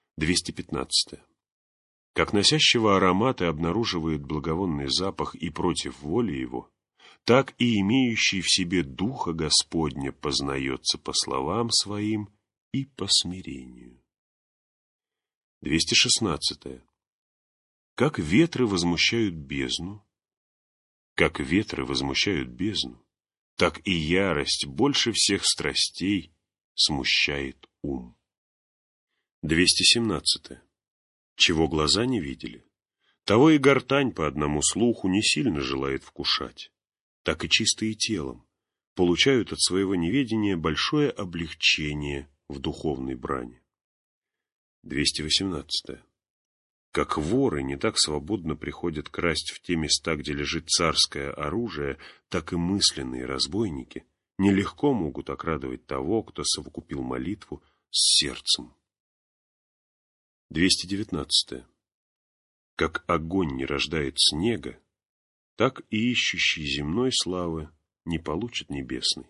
215. Как носящего ароматы обнаруживает благовонный запах и против воли его, так и имеющий в себе Духа Господня познается по словам своим и по смирению. 216. Как ветры возмущают бездну, так и ярость больше всех страстей смущает ум. 217. Чего глаза не видели, того и гортань по одному слуху не сильно желает вкушать, так и чистые телом получают от своего неведения большое облегчение в духовной брани. 218. Как воры не так свободно приходят красть в те места, где лежит царское оружие, так и мысленные разбойники нелегко могут окрадывать того, кто совокупил молитву с сердцем. 219. Как огонь не рождает снега, так и ищущий земной славы не получит небесной.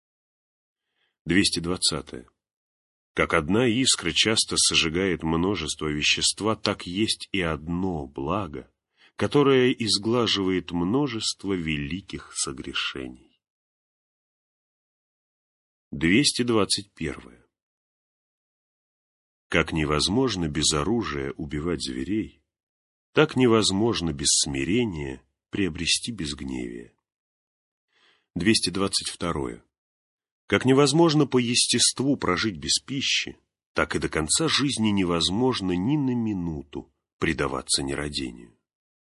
220. Как одна искра часто сожигает множество вещества, так есть и одно благо, которое изглаживает множество великих согрешений. 221. Как невозможно без оружия убивать зверей, так невозможно без смирения приобрести безгневие. 222. Как невозможно по естеству прожить без пищи, так и до конца жизни невозможно ни на минуту предаваться нерадению.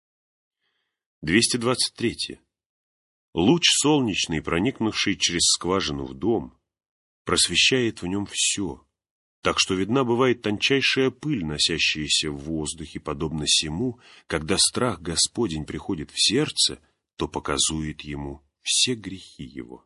223. Луч солнечный, проникнувший через скважину в дом, просвещает в нем все, так что видна бывает тончайшая пыль, носящаяся в воздухе, подобно сему, когда страх Господень приходит в сердце, то показует ему все грехи его.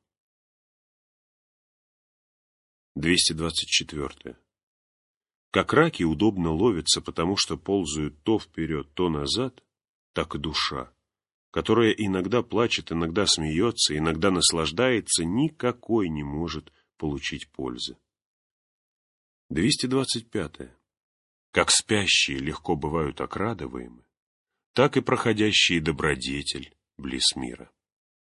224. Как раки удобно ловятся, потому что ползают то вперед, то назад, так и душа, которая иногда плачет, иногда смеется, иногда наслаждается, никакой не может получить пользы. 225. Как спящие легко бывают окрадываемы, так и проходящие добродетель близ мира.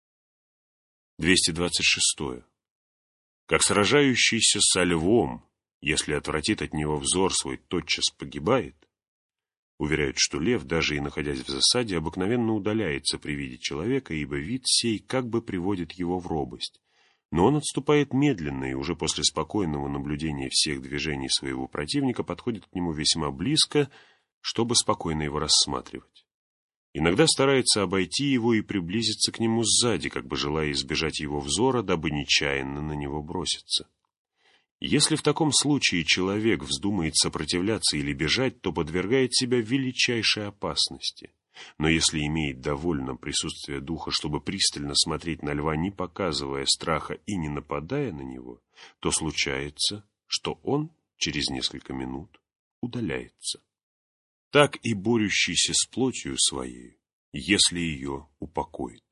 226. Как сражающийся со львом, если отвратит от него взор свой, тотчас погибает, уверяют, что лев, даже и находясь в засаде, обыкновенно удаляется при виде человека, ибо вид сей как бы приводит его в робость. Но он отступает медленно и уже после спокойного наблюдения всех движений своего противника подходит к нему весьма близко, чтобы спокойно его рассматривать. Иногда старается обойти его и приблизиться к нему сзади, как бы желая избежать его взора, дабы нечаянно на него броситься. Если в таком случае человек вздумает сопротивляться или бежать, то подвергает себя величайшей опасности. Но если имеет довольно присутствие духа, чтобы пристально смотреть на льва, не показывая страха и не нападая на него, то случается, что он через несколько минут удаляется. Так и борющийся с плотью своей, если ее упокоит.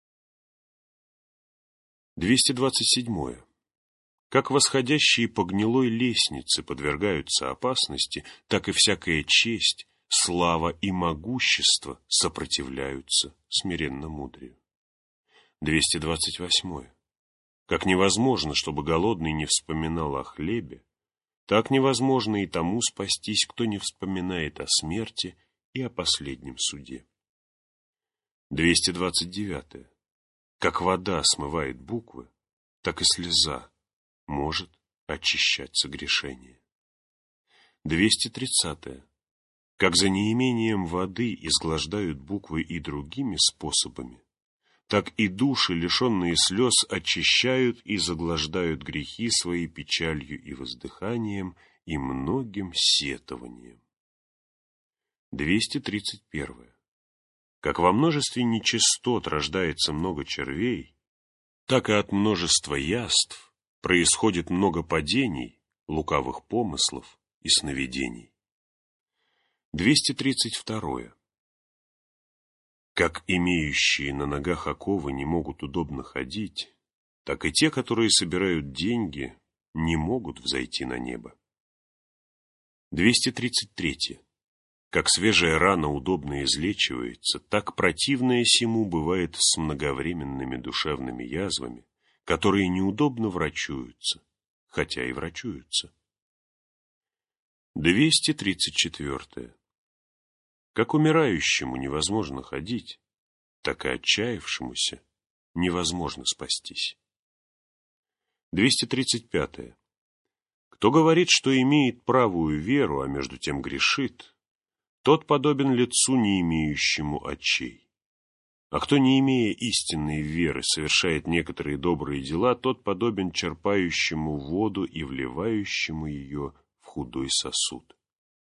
227. Как восходящие по гнилой лестнице подвергаются опасности, так и всякая честь, слава и могущество сопротивляются смиренно мудрию. 228. Как невозможно, чтобы голодный не вспоминал о хлебе, так невозможно и тому спастись, кто не вспоминает о смерти и о последнем суде. 229. Как вода смывает буквы, так и слеза может очищать согрешение. 230. Как за неимением воды изглаждают буквы и другими способами, так и души, лишенные слез, очищают и заглаждают грехи свои печалью и воздыханием и многим сетованием. 231. Как во множестве нечистот рождается много червей, так и от множества яств происходит много падений, лукавых помыслов и сновидений. 232. Как имеющие на ногах оковы не могут удобно ходить, так и те, которые собирают деньги, не могут взойти на небо. 233. Как свежая рана удобно излечивается, так противное сему бывает с многовременными душевными язвами, которые неудобно врачуются, хотя и врачуются. 234. Как умирающему невозможно ходить, так и отчаявшемуся невозможно спастись. 235. Кто говорит, что имеет правую веру, а между тем грешит, тот подобен лицу, не имеющему очей. А кто, не имея истинной веры, совершает некоторые добрые дела, тот подобен черпающему воду и вливающему ее в худой сосуд.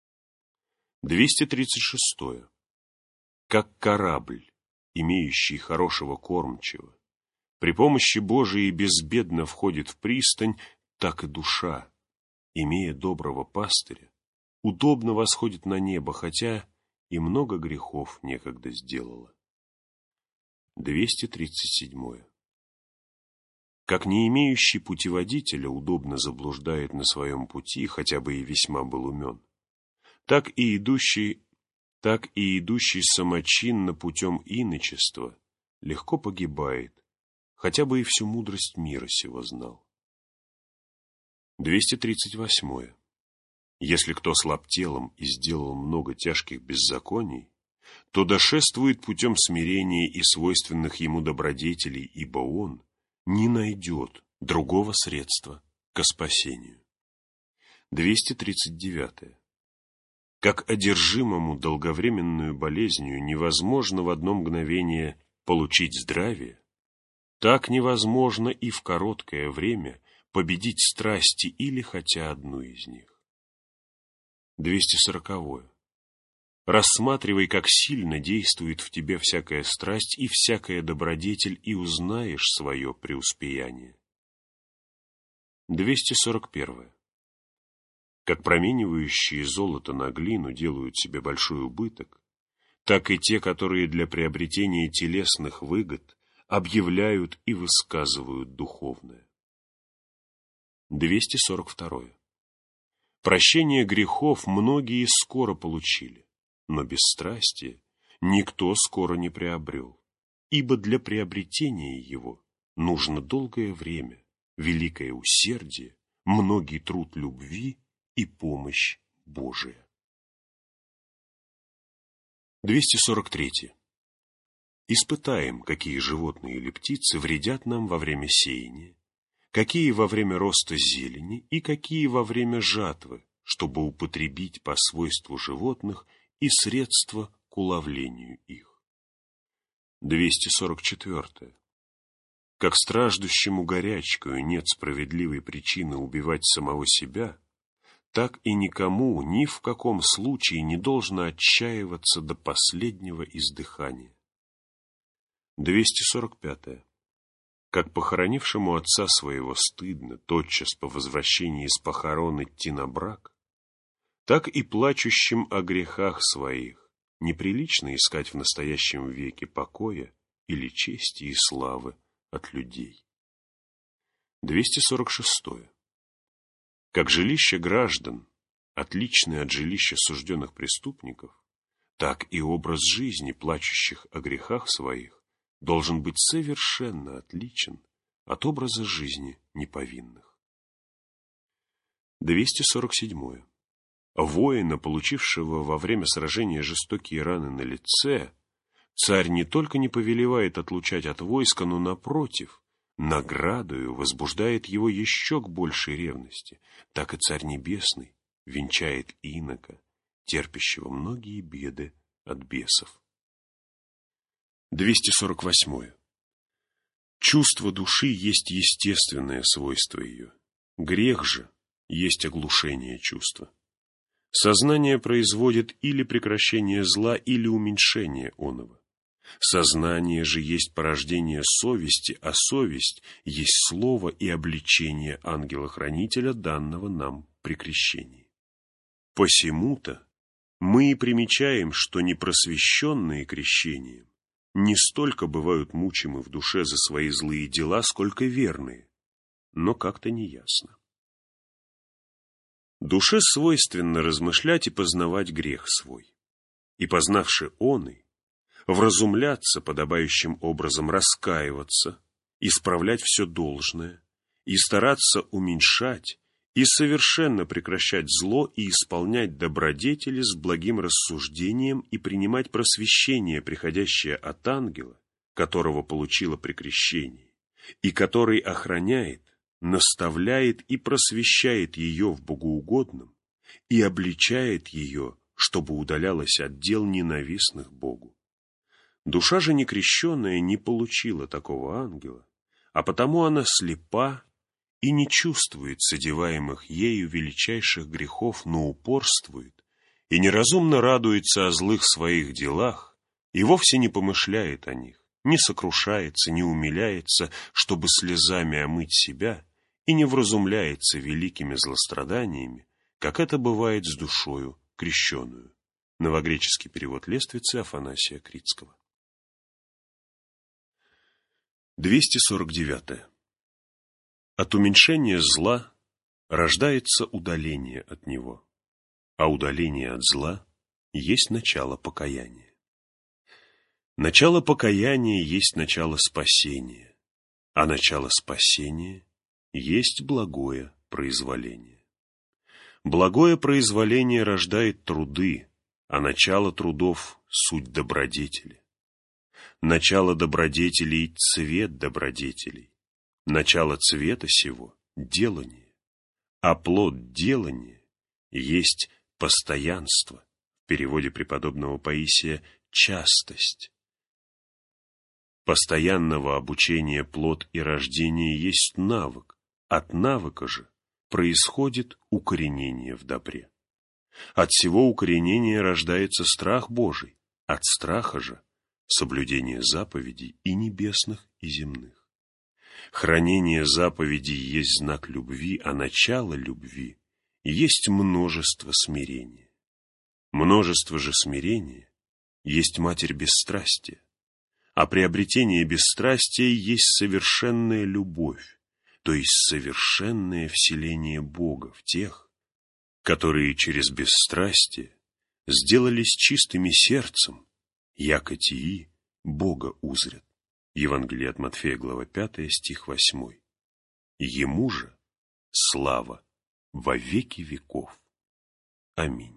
236. Как корабль, имеющий хорошего кормчего, при помощи Божией безбедно входит в пристань, так и душа, имея доброго пастыря, удобно восходит на небо, хотя и много грехов некогда сделала. 237. Как не имеющий путеводителя удобно заблуждает на своем пути, хотя бы и весьма был умен, так и идущий самочинно путем иночества легко погибает, хотя бы и всю мудрость мира сего знал. 238. Если кто слаб телом и сделал много тяжких беззаконий, то дошествует путем смирения и свойственных ему добродетелей, ибо он не найдет другого средства ко спасению. 239. Как одержимому долговременную болезнью невозможно в одно мгновение получить здравие, так невозможно и в короткое время победить страсти или хотя одну из них. 240. Рассматривай, как сильно действует в тебе всякая страсть и всякая добродетель, и узнаешь свое преуспеяние. 241. Как променивающие золото на глину делают себе большой убыток, так и те, которые для приобретения телесных выгод объявляют и высказывают духовное. 242. Прощение грехов многие скоро получили, но бесстрастие никто скоро не приобрел, ибо для приобретения его нужно долгое время, великое усердие, многий труд любви и помощь Божия. 243. Испытаем, какие животные или птицы вредят нам во время сеяния, какие во время роста зелени и какие во время жатвы, чтобы употребить по свойству животных и средства к уловлению их. 244. Как страждущему горячкою нет справедливой причины убивать самого себя, так и никому ни в каком случае не должно отчаиваться до последнего издыхания. 245. Как похоронившему отца своего стыдно тотчас по возвращении из похорон идти на брак, так и плачущим о грехах своих неприлично искать в настоящем веке покоя или чести и славы от людей. 246. Как жилище граждан, отличное от жилища сужденных преступников, так и образ жизни плачущих о грехах своих должен быть совершенно отличен от образа жизни неповинных. 247. Воина, получившего во время сражения жестокие раны на лице, царь не только не повелевает отлучать от войска, но, напротив, наградою возбуждает его еще к большей ревности. Так и Царь Небесный венчает инока, терпящего многие беды от бесов. 248. Чувство души есть естественное свойство ее. Грех же есть оглушение чувства. Сознание производит или прекращение зла, или уменьшение оного. Сознание же есть порождение совести, а совесть есть слово и обличение ангела-хранителя, данного нам при крещении. Посему-то мы и примечаем, что непросвещенные крещением не столько бывают мучимы в душе за свои злые дела, сколько верные, но как-то неясно. Душе свойственно размышлять и познавать грех свой, и, познавши оный, вразумляться подобающим образом, раскаиваться, исправлять все должное, и стараться уменьшать и совершенно прекращать зло и исполнять добродетели с благим рассуждением и принимать просвещение, приходящее от ангела, которого получила при крещении, и который охраняет, наставляет и просвещает ее в богоугодном и обличает ее, чтобы удалялась от дел ненавистных Богу. Душа же некрещенная не получила такого ангела, а потому она слепа и не чувствует содеваемых ею величайших грехов, но упорствует и неразумно радуется о злых своих делах и вовсе не помышляет о них, не сокрушается, не умиляется, чтобы слезами омыть себя, и не вразумляется великими злостраданиями, как это бывает с душою крещеную. Новогреческий перевод Лествицы Афанасия Критского. 249. От уменьшения зла рождается удаление от него, а удаление от зла есть начало покаяния. Начало покаяния есть начало спасения, а начало спасения есть благое произволение. Благое произволение рождает труды, а начало трудов — суть добродетели. Начало добродетелей — цвет добродетелей. Начало цвета сего — делание, а плод делания есть постоянство, в переводе преподобного Паисия — частость. Постоянного обучения плод и рождение есть навык, от навыка же происходит укоренение в добре. От всего укоренения рождается страх Божий, от страха же соблюдение заповедей и небесных, и земных. Хранение заповедей есть знак любви, а начало любви есть множество смирения. Множество же смирения есть матерь бесстрастия, а приобретение бесстрастия есть совершенная любовь, то есть совершенное вселение Бога в тех, которые через бесстрастие сделались чистыми сердцем, яко тии Бога узрят. Евангелие от Матфея, глава 5, стих 8. Ему же слава во веки веков. Аминь.